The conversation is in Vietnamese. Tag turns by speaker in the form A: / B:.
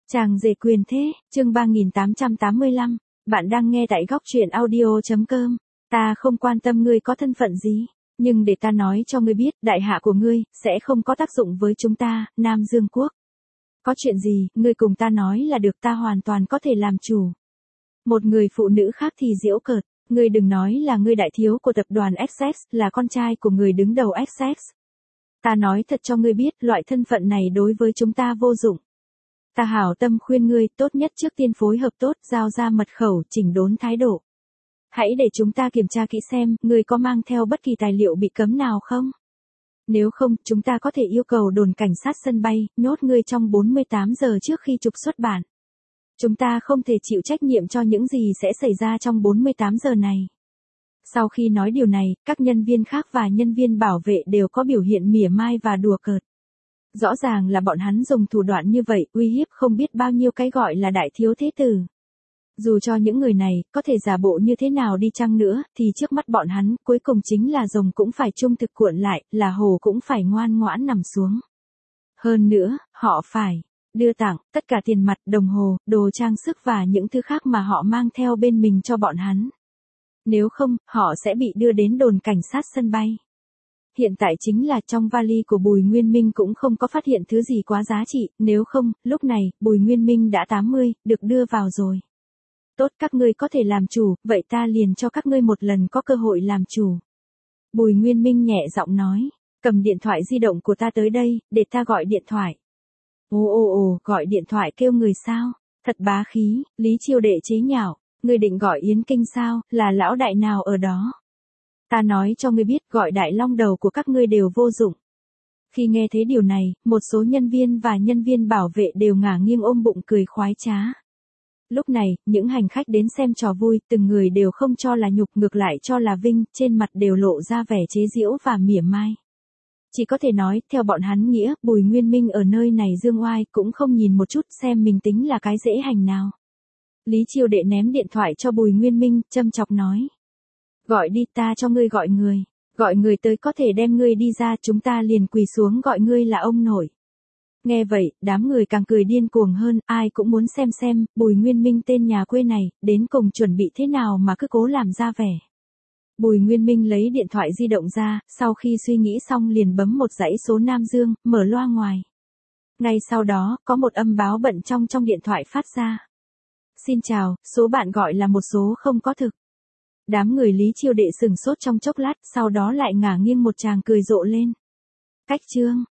A: Chàng rể quyền thế, chương 3885, bạn đang nghe tại góc truyện audio.com. Ta không quan tâm ngươi có thân phận gì, nhưng để ta nói cho ngươi biết, đại hạ của ngươi sẽ không có tác dụng với chúng ta, Nam Dương Quốc. Có chuyện gì, ngươi cùng ta nói là được, ta hoàn toàn có thể làm chủ. Một người phụ nữ khác thì giễu cợt, ngươi đừng nói là ngươi đại thiếu của tập đoàn Essex, là con trai của người đứng đầu Essex. Ta nói thật cho ngươi biết, loại thân phận này đối với chúng ta vô dụng. Ta hảo tâm khuyên ngươi, tốt nhất trước tiên phối hợp tốt, giao ra mật khẩu, chỉnh đốn thái độ. Hãy để chúng ta kiểm tra kỹ xem, ngươi có mang theo bất kỳ tài liệu bị cấm nào không? Nếu không, chúng ta có thể yêu cầu đồn cảnh sát sân bay, nhốt ngươi trong 48 giờ trước khi trục xuất bản. Chúng ta không thể chịu trách nhiệm cho những gì sẽ xảy ra trong 48 giờ này. Sau khi nói điều này, các nhân viên khác và nhân viên bảo vệ đều có biểu hiện mỉa mai và đùa cợt. Rõ ràng là bọn hắn dùng thủ đoạn như vậy, uy hiếp không biết bao nhiêu cái gọi là đại thiếu thế tử. Dù cho những người này, có thể giả bộ như thế nào đi chăng nữa, thì trước mắt bọn hắn, cuối cùng chính là rồng cũng phải trung thực cuộn lại, là hổ cũng phải ngoan ngoãn nằm xuống. Hơn nữa, họ phải đưa tặng tất cả tiền mặt, đồng hồ, đồ trang sức và những thứ khác mà họ mang theo bên mình cho bọn hắn. Nếu không, họ sẽ bị đưa đến đồn cảnh sát sân bay. Hiện tại chính là trong vali của Bùi Nguyên Minh cũng không có phát hiện thứ gì quá giá trị, nếu không, lúc này, Bùi Nguyên Minh đã 80, được đưa vào rồi. Tốt, các ngươi có thể làm chủ, vậy ta liền cho các ngươi một lần có cơ hội làm chủ. Bùi Nguyên Minh nhẹ giọng nói, cầm điện thoại di động của ta tới đây, để ta gọi điện thoại. Ồ, gọi điện thoại kêu người sao? Thật bá khí, Lý Chiêu Đệ chế nhạo, ngươi định gọi Yến Kinh sao, là lão đại nào ở đó? Ta nói cho ngươi biết, gọi đại long đầu của các ngươi đều vô dụng. Khi nghe thấy điều này, một số nhân viên và nhân viên bảo vệ đều ngả nghiêng ôm bụng cười khoái trá. Lúc này, những hành khách đến xem trò vui, từng người đều không cho là nhục, ngược lại cho là vinh, trên mặt đều lộ ra vẻ chế giễu và mỉa mai. Chỉ có thể nói, theo bọn hắn nghĩa, Bùi Nguyên Minh ở nơi này dương oai, cũng không nhìn một chút xem mình tính là cái dễ hành nào. Lý Chiêu Đệ ném điện thoại cho Bùi Nguyên Minh, châm chọc nói. Gọi đi, ta cho ngươi gọi người tới có thể đem ngươi đi ra, chúng ta liền quỳ xuống gọi ngươi là ông nội. Nghe vậy, đám người càng cười điên cuồng hơn, ai cũng muốn xem, Bùi Nguyên Minh tên nhà quê này, đến cùng chuẩn bị thế nào mà cứ cố làm ra vẻ. Bùi Nguyên Minh lấy điện thoại di động ra, sau khi suy nghĩ xong liền bấm một dãy số Nam Dương, mở loa ngoài. Ngay sau đó, có một âm báo bận trong điện thoại phát ra. Xin chào, số bạn gọi là một số không có thực. Đám người Lý Chiêu Đệ sừng sốt trong chốc lát, sau đó lại ngả nghiêng một tràng cười rộ lên. Cách chương